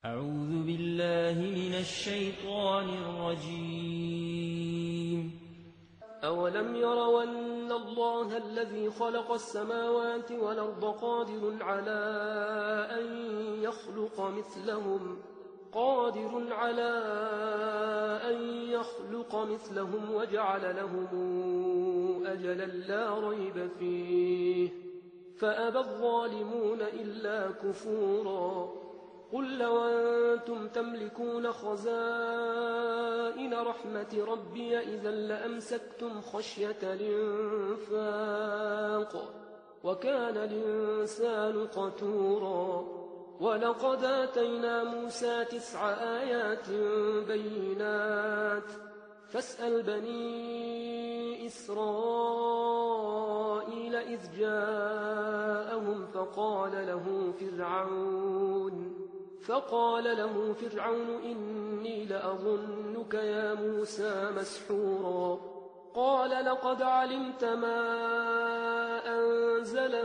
أعوذ بالله من الشيطان الرجيم. أولم يروا أن الله الذي خلق السماوات والأرض قادر على أن يخلق مثلهم وجعل لهم أجلا لا ريب فيه فأبى الظالمون إلا كفورا. قل لو أنتم تملكون خزائن رحمة ربي إذا لأمسكتم خشية الإنفاق وكان الإنسان قتورا. ولقد آتينا موسى 9 آيات بينات فاسأل بني إسرائيل إذ جاءهم فقال له فرعون إني لأظنك يا موسى مسحورا. قال لقد علمت ما أنزل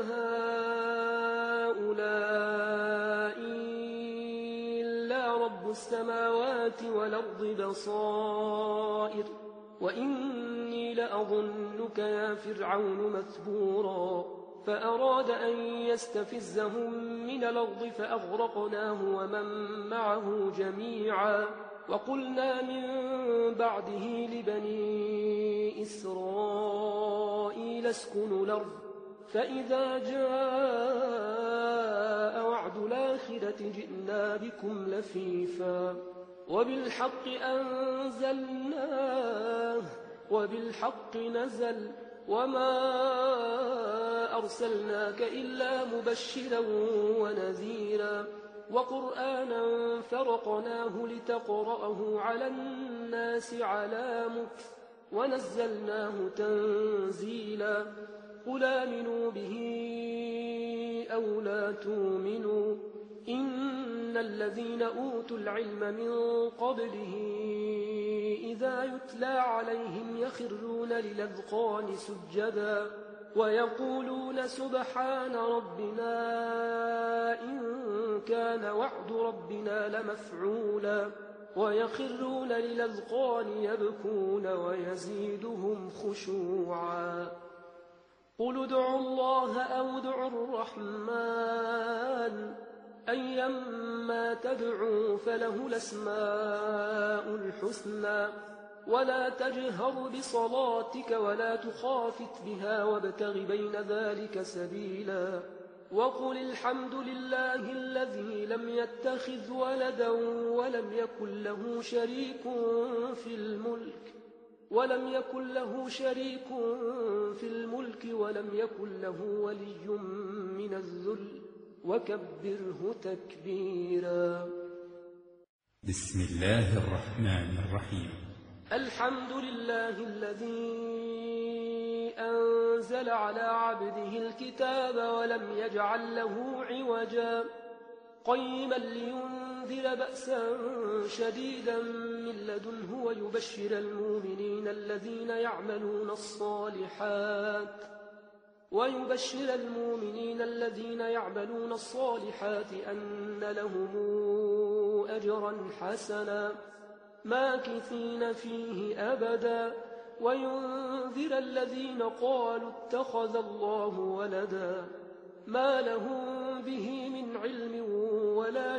هؤلاء إلا رب السماوات والأرض بصائر وإني لأظنك يا فرعون مثبورا. فأراد أن يستفزهم من الأرض فأغرقناه ومن معه جميعا. وقلنا من بعده لبني إسرائيل اسكنوا الأرض فإذا جاء وعد الآخرة جئنا بكم لفيفا وبالحق أنزلناه وبالحق نزل وما أرسلناك إلا مبشرا ونذيرا وقرآنا فرقناه لتقرأه على الناس على مكث ونزلناه تنزيلا. قل آمنوا به أو لا تؤمنوا إن الذين أوتوا العلم من قبله إذا يتلى عليهم يخرون للأذقان سجدا ويقولون سبحان ربنا إن كان وعد ربنا لمفعولا ويخرون للأذقان يبكون ويزيدهم خشوعا. قل ادعوا الله أو ادعوا الرحمن أيما تدعوا فله الأسماء الحسنى ولا تجهر بصلاتك ولا تخافت بها وابتغ بين ذلك سبيلا. وقل الحمد لله الذي لم يتخذ ولدا ولم يكن له شريك في الملك ولم يكن له ولي من الذل وكبره تكبيرا. بسم الله الرحمن الرحيم. الحمد لله الذي أنزل على عبده الكتاب ولم يجعل له عوجا قيما لينذر بأسا شديدا من لدنه ويبشر المؤمنين الذين يعملون الصالحات أن لهم أجرا حسنا ماكثين فيه أبدا وينذر الذين قالوا اتخذ الله ولدا ما لهم به من علم ولا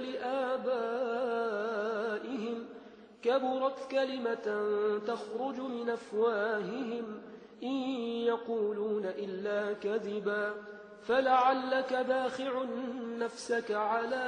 لآبائهم كبرت كلمة تخرج من أفواههم إن يقولون إلا كذبا فلعلك باخع نفسك على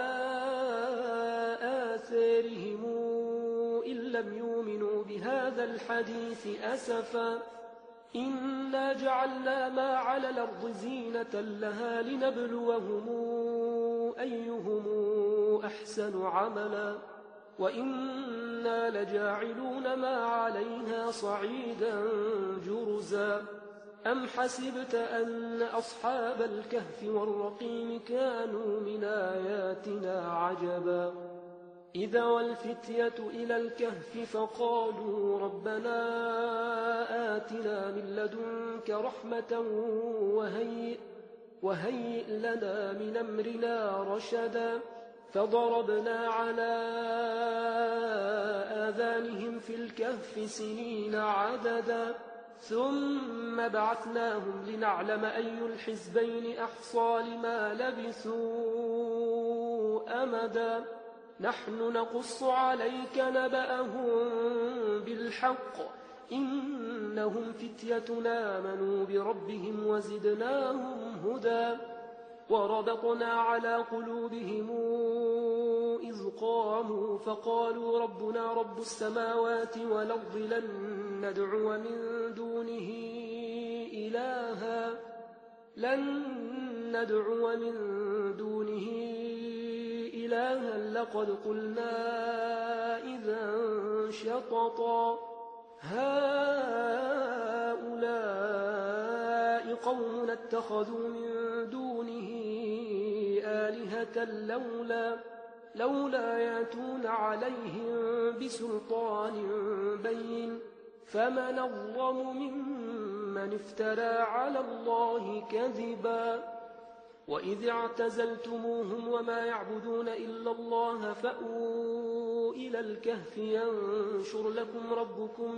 آثارهم إن لم يؤمنوا بهذا الحديث أسفا. إنا جعلنا ما على الأرض زينة لها لنبلوهم أيهم أحسن عملا وإنا لجاعلون ما عليها صعيدا جرزا. أم حسبت أن أصحاب الكهف والرقيم كانوا من آياتنا عجبا إذا والفتية إلى الكهف فقالوا ربنا آتنا من لدنك رحمة وهيئ لنا من أمرنا رشدا فضربنا على آذانهم في الكهف سنين عددا ثم بعثناهم لنعلم أي الحزبين أحصى لما لبثوا أمدا نحن نقص عليك نبأهم بالحق إنهم فتية آمنوا بربهم وزدناهم هدى وربطنا على قلوبهم إذ قاموا فقالوا ربنا رب السماوات والأرض لن ندعو من دونه إلها لقد قلنا إذا شططا هؤلاء قوم اتخذوا من دونه آلهة لولا يأتون عليهم بسلطان بين فمن أظلم ممن افترى على الله كذبا وإذ اعتزلتموهم وما يعبدون إلا الله فأووا إلى الكهف ينشر لكم ربكم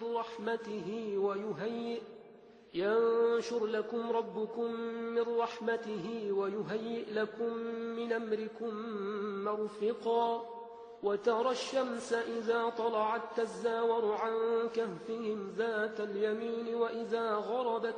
من رحمته ويهيئ لكم من أمركم مرفقا وترى الشمس إذا طلعت تزاور عن كهفهم ذات اليمين وإذا غربت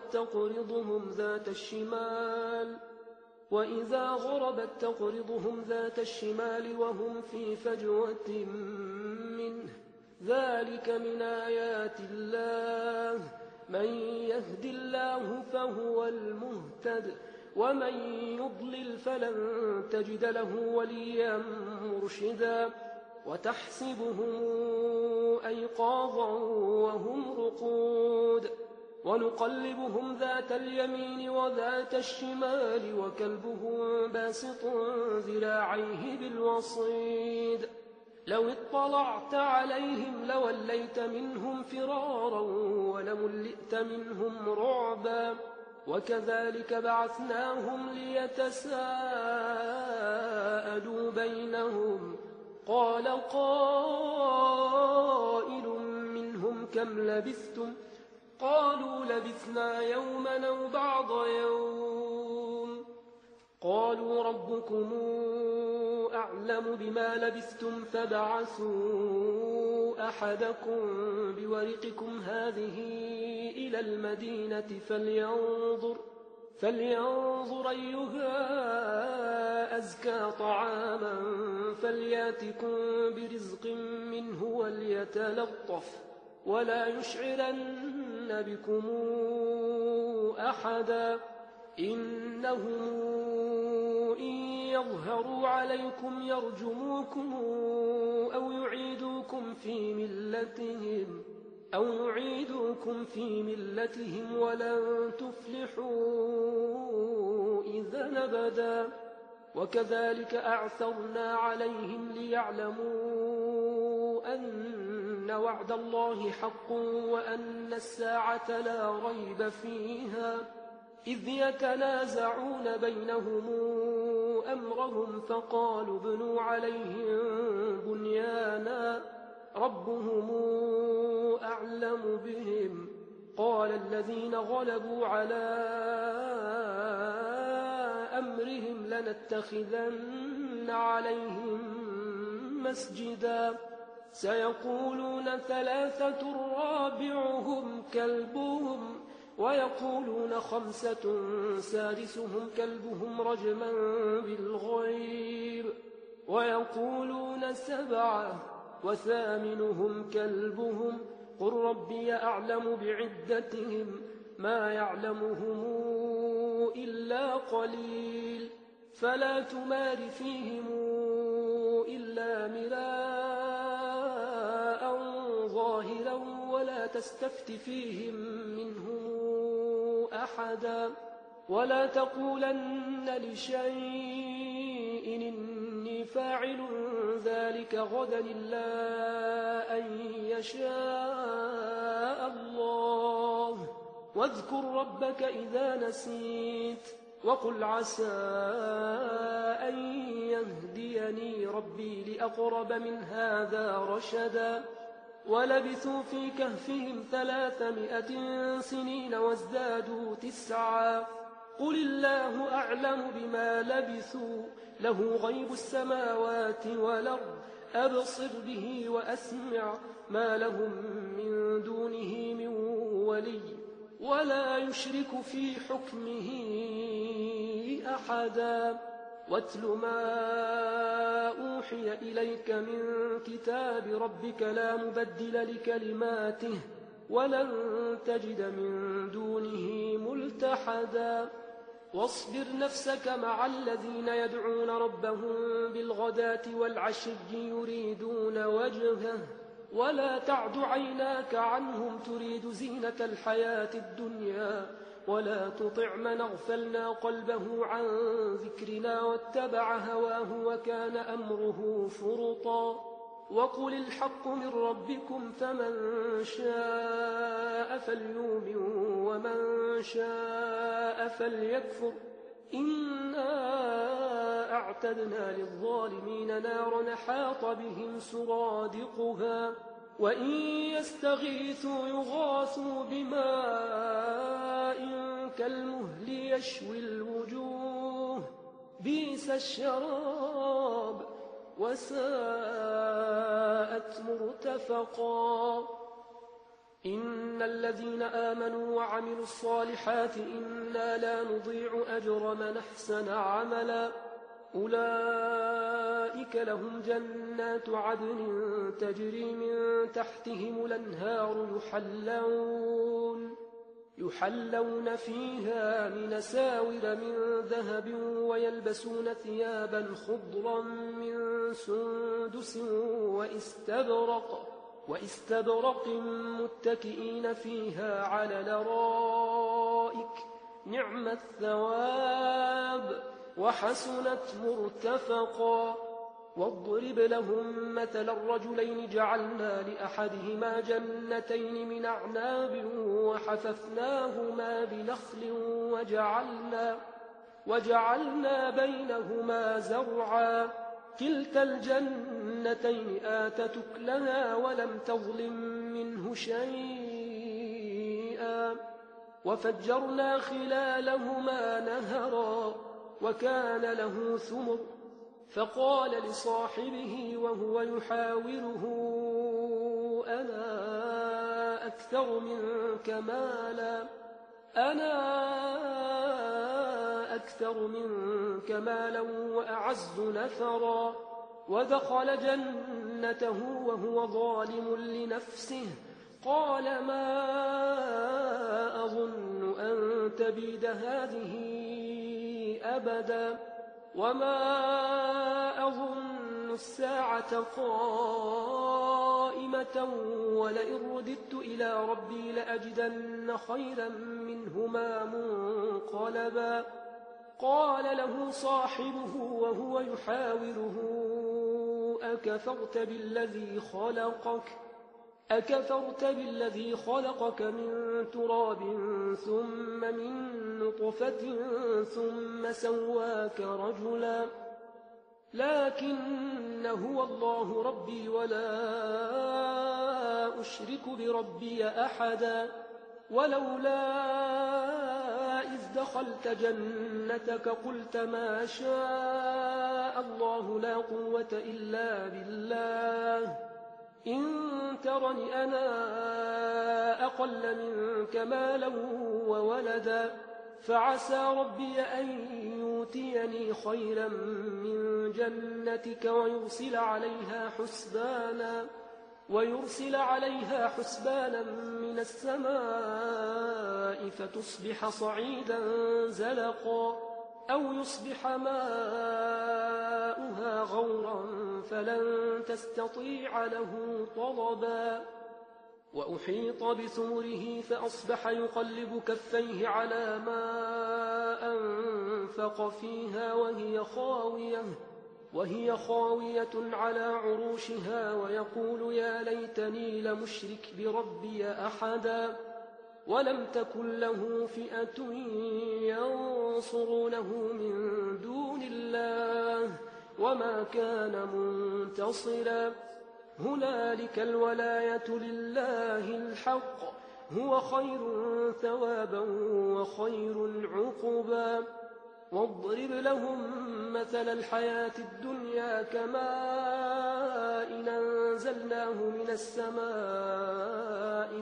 تقرضهم ذات الشمال وهم في فجوة منه ذلك من آيات الله من يهد الله فهو المهتد ومن يضلل فلن تجد له وليا مرشدا وتحسبهم أيقاظا وهم رقود ونقلبهم ذات اليمين وذات الشمال وكلبهم باسط ذراعيه بالوصيد لو اطلعت عليهم لوليت منهم فرارا ولملئت منهم رعبا وكذلك بعثناهم ليتساءلوا بينهم قال قائل منهم كم لبثتم قالوا لبثنا يوما أو بعض يوم قالوا ربكم أعلم بما لبثتم فابعثوا أحدكم بورقكم هذه إلى المدينة فلينظر أيها أزكى طعاما فلياتكم برزق منه وليتلطف ولا يشعرن بكم أحدا إنهم إن يظهروا عليكم يرجموكم أو يعيدوكم في ملتهم ولن تفلحوا إذا أبدا وكذلك أعثرنا عليهم ليعلموا أن وعد الله حق وأن الساعة لا ريب فيها إذ يتنازعون بينهم أمرهم فقالوا ابنوا عليهم بنيانا ربهم أعلم بهم قال الذين غلبوا على أمرهم لنتخذن عليهم مسجدا سيقولون ثلاثة رابعهم كلبهم ويقولون خمسة سادسهم كلبهم رجما بالغيب ويقولون سبعة وثامنهم كلبهم قل ربي أعلم بعدتهم ما يعلمهم إلا قليل فلا تمار فيهم إلا مراء ظاهرا ولا تستفت فيهم منهم أحدا ولا تقولن لشيء إني فاعل ذلك غدا إلا أن يشاء الله واذكر ربك إذا نسيت وقل عسى أن يهدي يهديني ربي لأقرب من هذا رشدا ولبثوا في كهفهم 300 سنين وازدادوا 9 قل الله أعلم بما لبثوا له غيب السماوات والأرض أبصر به وأسمع ما لهم من دونه من ولي ولا يشرك في حكمه أحدا واتل ما أوحي إليك من كتاب ربك لا مبدل لكلماته ولن تجد من دونه ملتحدا واصبر نفسك مع الذين يدعون ربهم بالغداة والعشي يريدون وجهه ولا تعد عيناك عنهم تريد زينة الحياة الدنيا ولا تطع من أغفلنا قلبه عن ذكرنا واتبع هواه وكان أمره فرطا وقل الحق من ربكم فمن شاء فليؤمن ومن شاء فليكفر إنا أعتدنا للظالمين نارا حاط بهم سرادقها وإن يستغيثوا يغاثوا بماء كالمهل يشوي الوجوه بئس الشراب وساءت مرتفقا إن الذين آمنوا وعملوا الصالحات إنا لا نضيع أجر من أحسن عملا أولئك لهم جنات عدن تجري من تحتهم الأنهار يحلون فيها من ساور من ذهب ويلبسون ثيابا خضرا من سندس واستبرق متكئين فيها على الأرائك نعم الثواب وحسنت مرتفقا واضرب لهم مثل الرجلين جعلنا لأحدهما جنتين من أعناب وحففناهما بنخل وجعلنا بينهما زرعا كلتا الجنتين آتت أكلها ولم تظلم منه شيئا وفجرنا خلالهما نهرا وكان له ثمر فقال لصاحبه وهو يحاوره أنا أكثر منك مالا وأعز نفرا ودخل جنته وهو ظالم لنفسه قال ما أظن أن تبيد هذه أبدا وما أظن الساعة قائمة ولئن رددت إلى ربي لأجدن خيرا منهما منقلبا قال له صاحبه وهو يحاوره أكفرت بالذي خلقك من تراب ثم من نطفة ثم سواك رجلا لكن هو الله ربي ولا أشرك بربي أحدا ولولا إذ دخلت جنتك قلت ما شاء الله لا قوة إلا بالله إن ترني أنا أقل منك مالا وولدا فعسى ربي أن يؤتيني خيرا من جنتك ويرسل عليها حسبانا من السماء فتصبح صعيدا زلقا أو يصبح ماؤها غورا فلن تستطيع له طلبا وأحيط بثمره فأصبح يقلب كفيه على ما أنفق فيها وهي خاوية على عروشها ويقول يا ليتني لمشرك بربي أحدا ولم تكن له فئة ينصرونه من دون الله وما كان منتصرا. هنالك الولاية لله الحق، هو خير ثوابا وخير عقبا. واضرب لهم مثل الحياة الدنيا كماء أنزلناه من السماء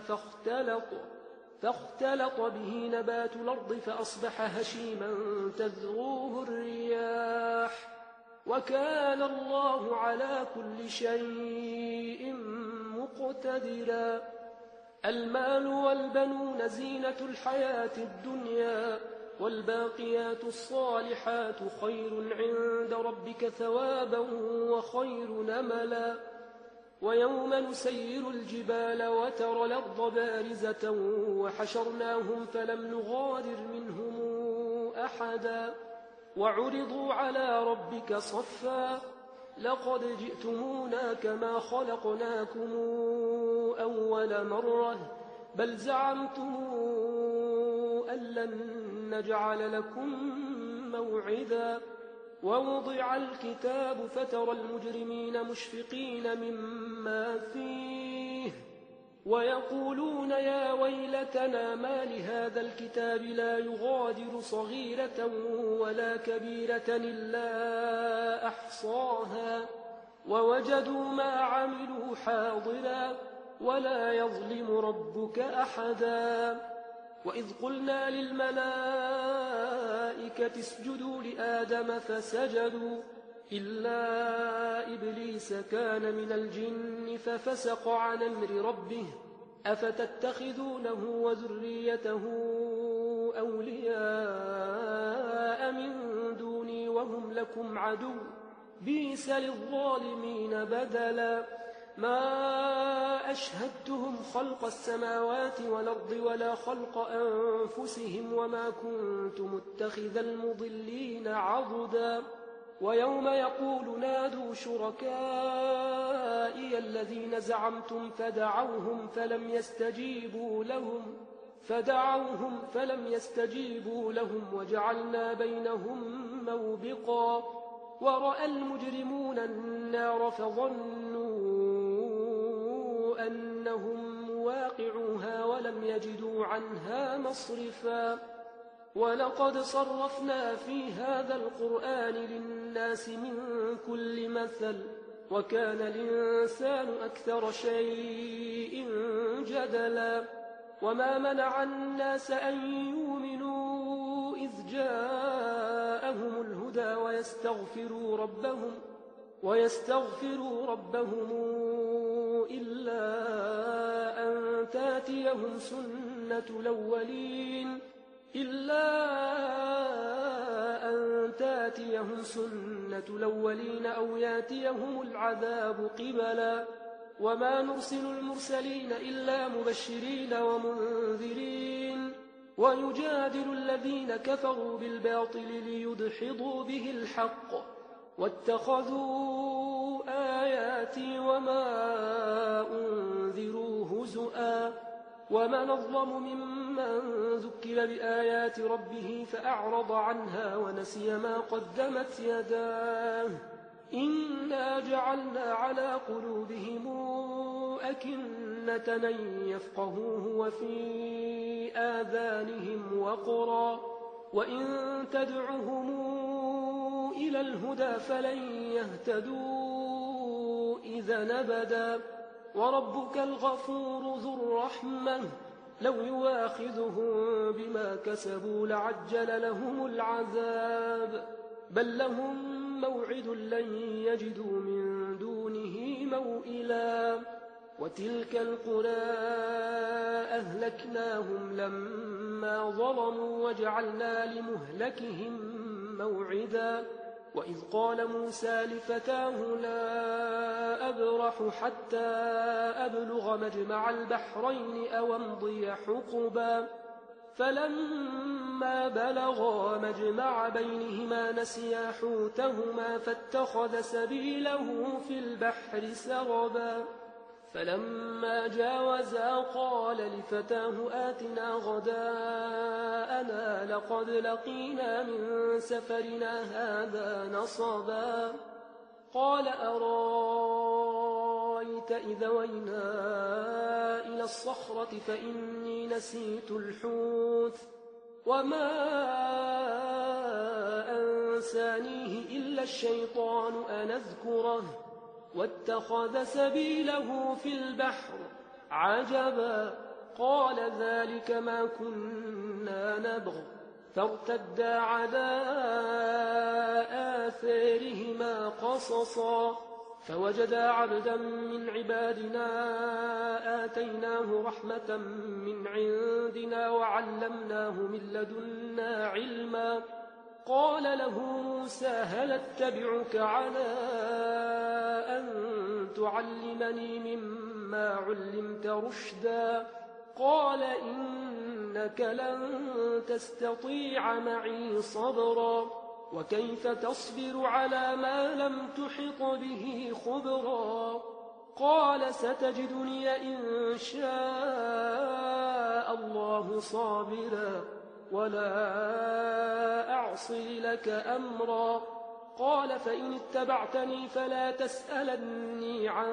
فاختلط به نبات الأرض فأصبح هشيما تذروه الرياح، وكان الله على كل شيء مقتدرا. المال والبنون زينة الحياة الدنيا، والباقيات الصالحات خير عند ربك ثوابا وخير نملا. ويوم نسير الجبال وترى الأرض بارزة وحشرناهم فلم نغادر منهم أحدا، وعرضوا على ربك صفا لقد جئتمونا كما خلقناكم أول مرة بل زعمتم أن لن نجعل لكم موعدا. ووضع الكتاب فترى المجرمين مشفقين مما فيه ويقولون يا ويلتنا ما لهذا الكتاب لا يغادر صغيرة ولا كبيرة إلا أحصاها ووجدوا ما عملوا حاضرا ولا يظلم ربك أحدا. وإذ قلنا للملائكة اسجدوا لآدم فسجدوا إلا إبليس كان من الجن ففسق عن أمر ربه أفتتخذونه وذريته أولياء من دوني وهم لكم عدو بئس للظالمين بدلا. ما أشهدتهم خلق السماوات والأرض ولا خلق أنفسهم وما كنت متخذ المضلين عضدا. ويوم يقول نادوا شركائي الذين زعمتم فدعوهم فلم يستجيبوا لهم وجعلنا بينهم موبقا. ورأى المجرمون النار فظنوا أنهم واقعوها ولم يجدوا عنها مصرفا. ولقد صرفنا في هذا القرآن للناس من كل مثل وكان الإنسان أكثر شيء جدلا. وما منع الناس أن يؤمنوا إذ جاءهم الهدى ويستغفروا ربهم إلا أن تاتيهم سنة الأولين أو ياتيهم العذاب قبلا. وما نرسل المرسلين إلا مبشرين ومنذرين ويجادل الذين كفروا بالباطل ليدحضوا به الحق واتخذوا آياتي وما أنذروا هزؤا. ومن أظلم ممن ذكر بآيات ربه فأعرض عنها ونسي ما قدمت يداه إنا جعلنا على قلوبهم أكنة أن يفقهوه وفي آذانهم وقرا وإن تدعهم إلى الهدى فلن يهتدوا إذا أبدا. وربك الغفور ذو الرحمة لو يواخذهم بما كسبوا لعجل لهم العذاب بل لهم موعد لن يجدوا من دونه موئلا. وتلك القرى أهلكناهم لما ظلموا وجعلنا لمهلكهم موعدا. وإذ قال موسى لفتاه لا أبرح حتى أبلغ مجمع البحرين أو أمضي حقبا فلما بلغا مجمع بينهما نسيا حوتهما فاتخذ سبيله في البحر سربا. فلما جاوزا قال لفتاه آتنا غداءنا لقد لقينا من سفرنا هذا نصبا. قال أرايت إذا وينا إلى الصخرة فإني نسيت الحوت وما أنسانيه إلا الشيطان أن أذكره واتخذ سبيله في البحر عجبا قال ذلك ما كنا نبغ فارتدا على آثارهما قصصا فوجدا عبدا من عبادنا آتيناه رحمة من عندنا وعلمناه من لدنا علما قال له موسى هل اتبعك على أن تعلمني مما علمت رشدا قال إنك لن تستطيع معي صبرا وكيف تصبر على ما لم تحط به خبرا قال ستجدني إن شاء الله صابرا ولا أعصي لك أمرا قال فإن اتبعتني فلا تسألني عن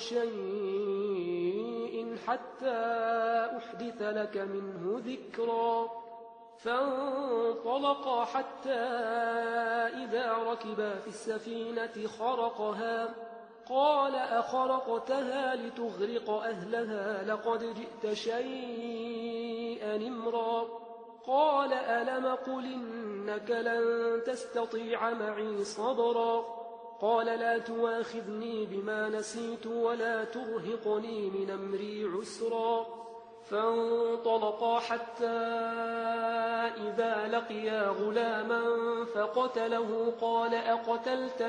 شيء حتى أحدث لك منه ذكرا فانطلقا حتى إذا ركبا في السفينة خرقها قال أخرقتها لتغرق أهلها لقد جئت شيئا إمرا قال ألم قل إنك لن تستطيع معي صبرا قال لا تواخذني بما نسيت ولا ترهقني من أمري عسرا فانطلقا حتى إذا لقيا غلاما فقتله قال أقتلت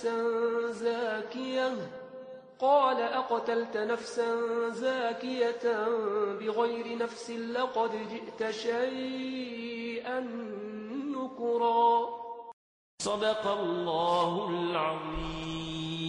نفسا زاكية بغير نفس لقد جئت شيئا نكرا صدق الله العظيم.